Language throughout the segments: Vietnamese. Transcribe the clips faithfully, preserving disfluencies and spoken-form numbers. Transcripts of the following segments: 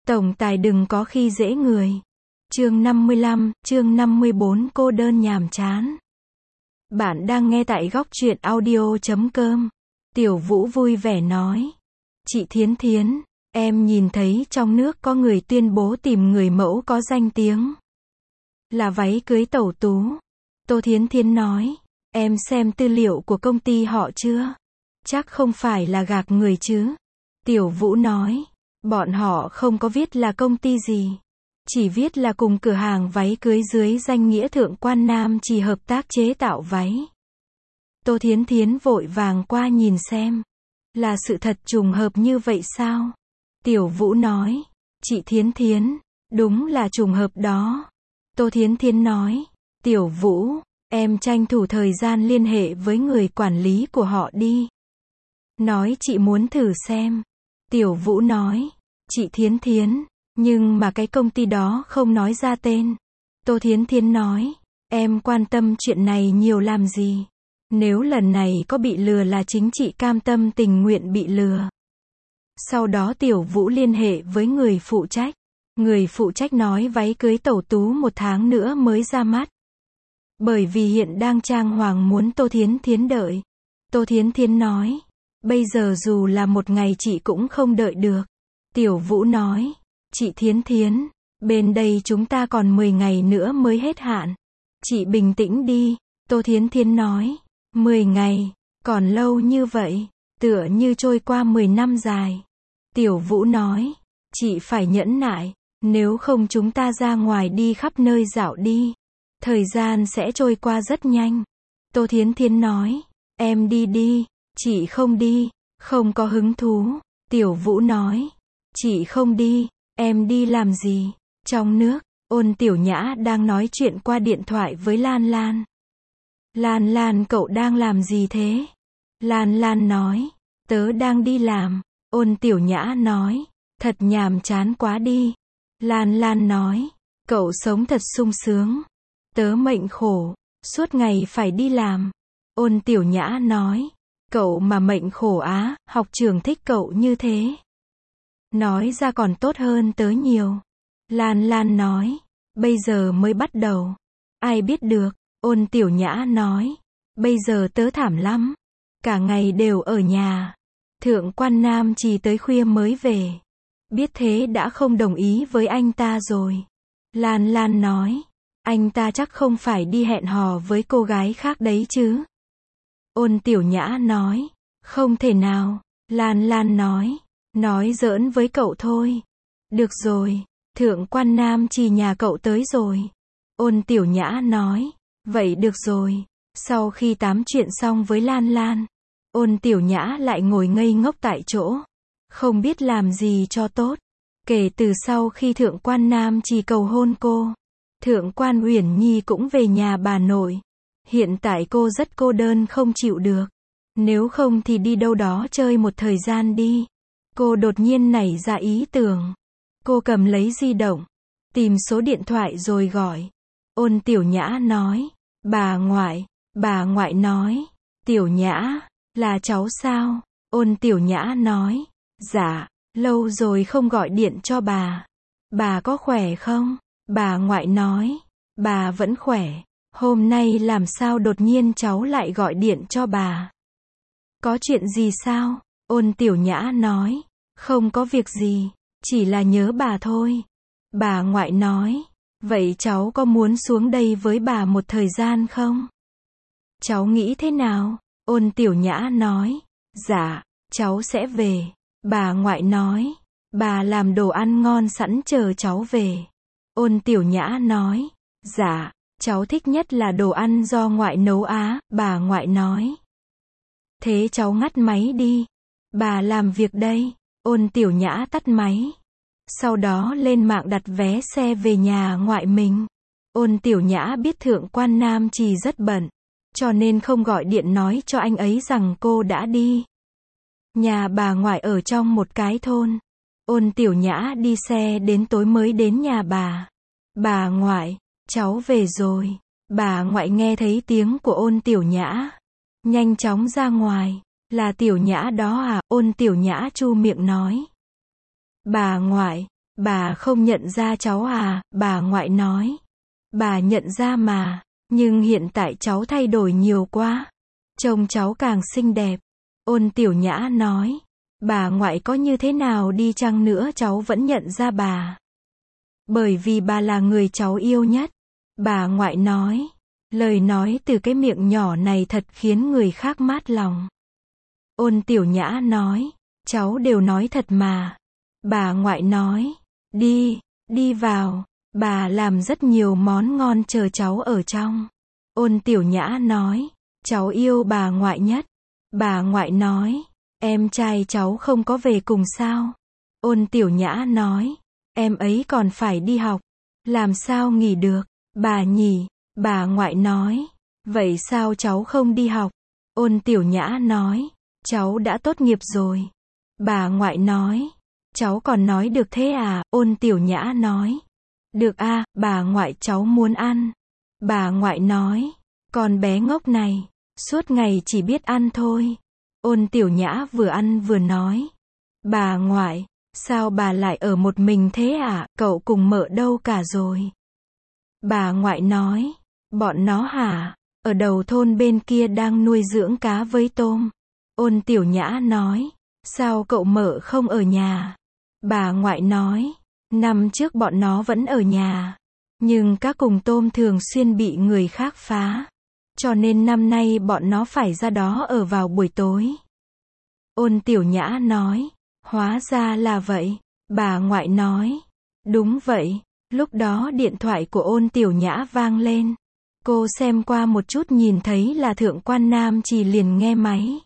Tổng tài đừng có khi dễ người. Chương năm mươi lăm, chương năm mươi bốn cô đơn nhàm chán. Bạn đang nghe tại góc truyện audio chấm com. Tiểu Vũ vui vẻ nói. Chị Thiến Thiến, em nhìn thấy trong nước có người tuyên bố tìm người mẫu có danh tiếng. Là váy cưới tẩu tú. Tô Thiến Thiến nói. Em xem tư liệu của công ty họ chưa? Chắc không phải là gạt người chứ? Tiểu Vũ nói. Bọn họ không có viết là công ty gì. Chỉ viết là cùng cửa hàng váy cưới dưới danh nghĩa Thượng Quan Nam chỉ hợp tác chế tạo váy. Tô Thiến Thiến vội vàng qua nhìn xem. Là sự thật trùng hợp như vậy sao? Tiểu Vũ nói. Chị Thiến Thiến, đúng là trùng hợp đó. Tô Thiến Thiến nói. Tiểu Vũ, em tranh thủ thời gian liên hệ với người quản lý của họ đi. Nói chị muốn thử xem. Tiểu Vũ nói. Chị Thiến Thiến, nhưng mà cái công ty đó không nói ra tên. Tô Thiến Thiến nói. Em quan tâm chuyện này nhiều làm gì? Nếu lần này có bị lừa là chính chị cam tâm tình nguyện bị lừa. Sau đó Tiểu Vũ liên hệ với người phụ trách. Người phụ trách nói váy cưới tẩu tú một tháng nữa mới ra mắt. Bởi vì hiện đang trang hoàng muốn Tô Thiến Thiến đợi. Tô Thiến Thiến nói. Bây giờ dù là một ngày chị cũng không đợi được. Tiểu Vũ nói. Chị Thiến Thiến, bên đây chúng ta còn mười ngày nữa mới hết hạn. Chị bình tĩnh đi. Tô Thiến Thiến nói. mười ngày, còn lâu như vậy, tựa như trôi qua mười năm dài. Tiểu Vũ nói. Chị phải nhẫn nại, nếu không chúng ta ra ngoài đi khắp nơi dạo đi. Thời gian sẽ trôi qua rất nhanh. Tô Thiến Thiến nói. Em đi đi, chị không đi, không có hứng thú. Tiểu Vũ nói. Chị không đi, em đi làm gì? Trong nước, Ôn Tiểu Nhã đang nói chuyện qua điện thoại với Lan Lan. Lan Lan cậu đang làm gì thế? Lan Lan nói. Tớ đang đi làm. Ôn Tiểu Nhã nói. Thật nhàm chán quá đi. Lan Lan nói. Cậu sống thật sung sướng. Tớ mệnh khổ, suốt ngày phải đi làm. Ôn Tiểu Nhã nói. Cậu mà mệnh khổ á, học trường thích cậu như thế. Nói ra còn tốt hơn tớ nhiều. Lan Lan nói. Bây giờ mới bắt đầu. Ai biết được. Ôn Tiểu Nhã nói. Bây giờ tớ thảm lắm. Cả ngày đều ở nhà. Thượng Quan Nam chỉ tới khuya mới về. Biết thế đã không đồng ý với anh ta rồi. Lan Lan nói. Anh ta chắc không phải đi hẹn hò với cô gái khác đấy chứ. Ôn Tiểu Nhã nói. Không thể nào. Lan Lan nói. Nói giỡn với cậu thôi. Được rồi. Thượng Quan Nam chỉ nhà cậu tới rồi. Ôn Tiểu Nhã nói. Vậy được rồi. Sau khi tám chuyện xong với Lan Lan, Ôn Tiểu Nhã lại ngồi ngây ngốc tại chỗ. Không biết làm gì cho tốt. Kể từ sau khi Thượng Quan Nam chỉ cầu hôn cô, Thượng Quan Uyển Nhi cũng về nhà bà nội. Hiện tại cô rất cô đơn không chịu được. Nếu không thì đi đâu đó chơi một thời gian đi. Cô đột nhiên nảy ra ý tưởng. Cô cầm lấy di động, tìm số điện thoại rồi gọi. Ôn Tiểu Nhã nói. Bà ngoại. Bà ngoại nói. Tiểu Nhã, là cháu sao? Ôn Tiểu Nhã nói. Dạ, lâu rồi không gọi điện cho bà. Bà có khỏe không? Bà ngoại nói. Bà vẫn khỏe. Hôm nay làm sao đột nhiên cháu lại gọi điện cho bà? Có chuyện gì sao? Ôn Tiểu Nhã nói. Không có việc gì, chỉ là nhớ bà thôi. Bà ngoại nói. Vậy cháu có muốn xuống đây với bà một thời gian không? Cháu nghĩ thế nào? Ôn Tiểu Nhã nói. Dạ, cháu sẽ về. Bà ngoại nói. Bà làm đồ ăn ngon sẵn chờ cháu về. Ôn Tiểu Nhã nói. Dạ, cháu thích nhất là đồ ăn do ngoại nấu á, bà ngoại nói. Thế cháu ngắt máy đi. Bà làm việc đây. Ôn Tiểu Nhã tắt máy. Sau đó lên mạng đặt vé xe về nhà ngoại mình. Ôn Tiểu Nhã biết Thượng Quan Nam chỉ rất bận, cho nên không gọi điện nói cho anh ấy rằng cô đã đi. Nhà bà ngoại ở trong một cái thôn. Ôn Tiểu Nhã đi xe đến tối mới đến nhà bà. Bà ngoại, cháu về rồi. Bà ngoại nghe thấy tiếng của Ôn Tiểu Nhã. Nhanh chóng ra ngoài. Là Tiểu Nhã đó à? Ôn Tiểu Nhã chu miệng nói. Bà ngoại, Bà không nhận ra cháu à, bà ngoại nói. Bà nhận ra mà, nhưng hiện tại cháu thay đổi nhiều quá. Trông cháu càng xinh đẹp. Ôn Tiểu Nhã nói. Bà ngoại có như thế nào đi chăng nữa cháu vẫn nhận ra bà. Bởi vì bà là người cháu yêu nhất. Bà ngoại nói. Lời nói từ cái miệng nhỏ này thật khiến người khác mát lòng. Ôn Tiểu Nhã nói. Cháu đều nói thật mà. Bà ngoại nói. Đi, đi vào. Bà làm rất nhiều món ngon chờ cháu ở trong. Ôn Tiểu Nhã nói. Cháu yêu bà ngoại nhất. Bà ngoại nói. Em trai cháu không có về cùng sao? Ôn Tiểu Nhã nói. Em ấy còn phải đi học. Làm sao nghỉ được? Bà nhỉ? Bà ngoại nói. Vậy sao cháu không đi học? Ôn Tiểu Nhã nói. Cháu đã tốt nghiệp rồi. Bà ngoại nói. Cháu còn nói được thế à? Ôn Tiểu Nhã nói. Được a, bà ngoại cháu muốn ăn. Bà ngoại nói. Con bé ngốc này, suốt ngày chỉ biết ăn thôi. Ôn Tiểu Nhã vừa ăn vừa nói. Bà ngoại, sao bà lại ở một mình thế à? Cậu cùng mợ đâu cả rồi? Bà ngoại nói. Bọn nó hả? Ở đầu thôn bên kia đang nuôi dưỡng cá với tôm. Ôn Tiểu Nhã nói. Sao cậu mợ không ở nhà? Bà ngoại nói. Năm trước bọn nó vẫn ở nhà. Nhưng cá cùng tôm thường xuyên bị người khác phá. Cho nên năm nay bọn nó phải ra đó ở vào buổi tối. Ôn Tiểu Nhã nói. Hóa ra là vậy. Bà ngoại nói. Đúng vậy. Lúc đó điện thoại của Ôn Tiểu Nhã vang lên. Cô xem qua một chút nhìn thấy là Thượng quan Nam Trì liền nghe máy.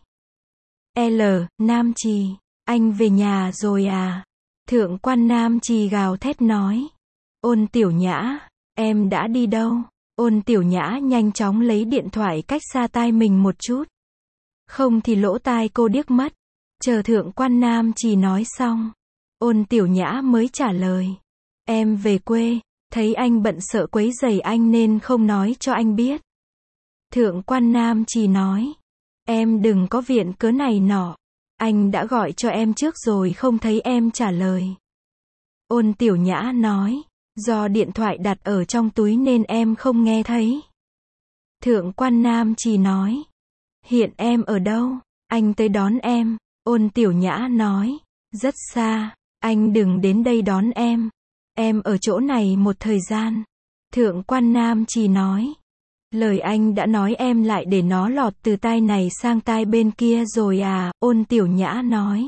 L, Nam Trì, anh về nhà rồi à? Thượng quan Nam Trì gào thét nói. Ôn Tiểu Nhã, em đã đi đâu? Ôn Tiểu Nhã nhanh chóng lấy điện thoại cách xa tai mình một chút. Không thì lỗ tai cô điếc mất. Chờ Thượng quan Nam Trì nói xong. Ôn Tiểu Nhã mới trả lời. Em về quê, thấy anh bận sợ quấy rầy anh nên không nói cho anh biết. Thượng quan Nam Trì nói. Em đừng có viện cớ này nọ. Anh đã gọi cho em trước rồi không thấy em trả lời. Ôn Tiểu Nhã nói. Do điện thoại đặt ở trong túi nên em không nghe thấy. Thượng quan Nam Trì nói. Hiện em ở đâu? Anh tới đón em. Ôn Tiểu Nhã nói. Rất xa, anh đừng đến đây đón em. Em ở chỗ này một thời gian. Thượng quan Nam Trì nói. Lời anh đã nói em lại để nó lọt từ tai này sang tai bên kia rồi à? Ôn Tiểu Nhã nói.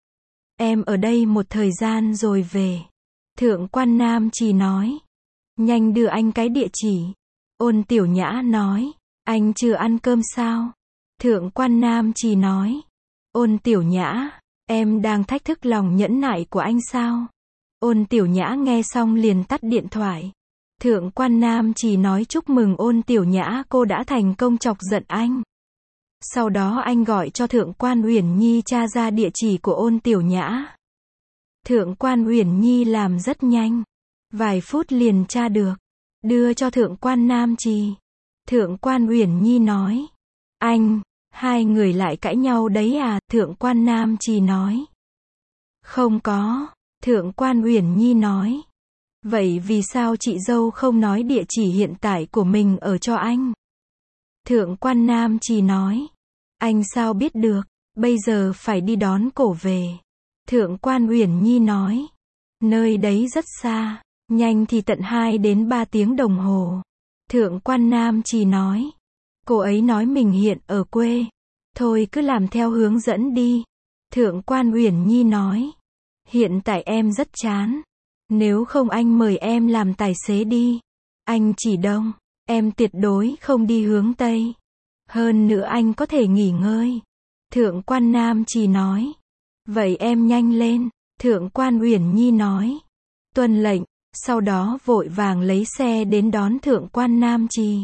Em ở đây một thời gian rồi về. Thượng quan Nam Trì nói. Nhanh đưa anh cái địa chỉ. Ôn Tiểu Nhã nói. Anh chưa ăn cơm sao? Thượng quan Nam Trì nói. Ôn Tiểu Nhã, em đang thách thức lòng nhẫn nại của anh sao? Ôn Tiểu Nhã nghe xong liền tắt điện thoại. Thượng quan Nam Trì nói chúc mừng Ôn Tiểu Nhã, cô đã thành công chọc giận anh. Sau đó anh gọi cho Thượng quan Uyển Nhi tra ra địa chỉ của Ôn Tiểu Nhã. Thượng quan Uyển Nhi làm rất nhanh. Vài phút liền tra được. Đưa cho Thượng quan Nam Trì. Thượng quan Uyển Nhi nói. Anh, hai người lại cãi nhau đấy à? Thượng quan Nam Trì nói. Không có. Thượng quan Uyển Nhi nói. Vậy vì sao chị dâu không nói địa chỉ hiện tại của mình ở cho anh? Thượng quan Nam Trì nói. Anh sao biết được, bây giờ phải đi đón cổ về. Thượng quan Uyển Nhi nói. Nơi đấy rất xa, nhanh thì tận hai đến ba tiếng đồng hồ. Thượng quan Nam Trì nói. Cô ấy nói mình hiện ở quê. Thôi cứ làm theo hướng dẫn đi. Thượng quan Uyển Nhi nói. Hiện tại em rất chán. Nếu không anh mời em làm tài xế đi. Anh chỉ đông, em tuyệt đối không đi hướng Tây. Hơn nữa anh có thể nghỉ ngơi. Thượng quan Nam Trì nói. Vậy em nhanh lên. Thượng quan Uyển Nhi nói. Tuân lệnh, sau đó vội vàng lấy xe đến đón Thượng quan Nam Trì.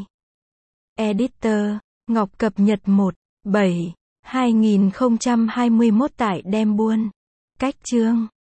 Editor, Ngọc cập nhật một, bảy, hai nghìn không trăm hai mươi mốt tại Đem Buôn. Cách chương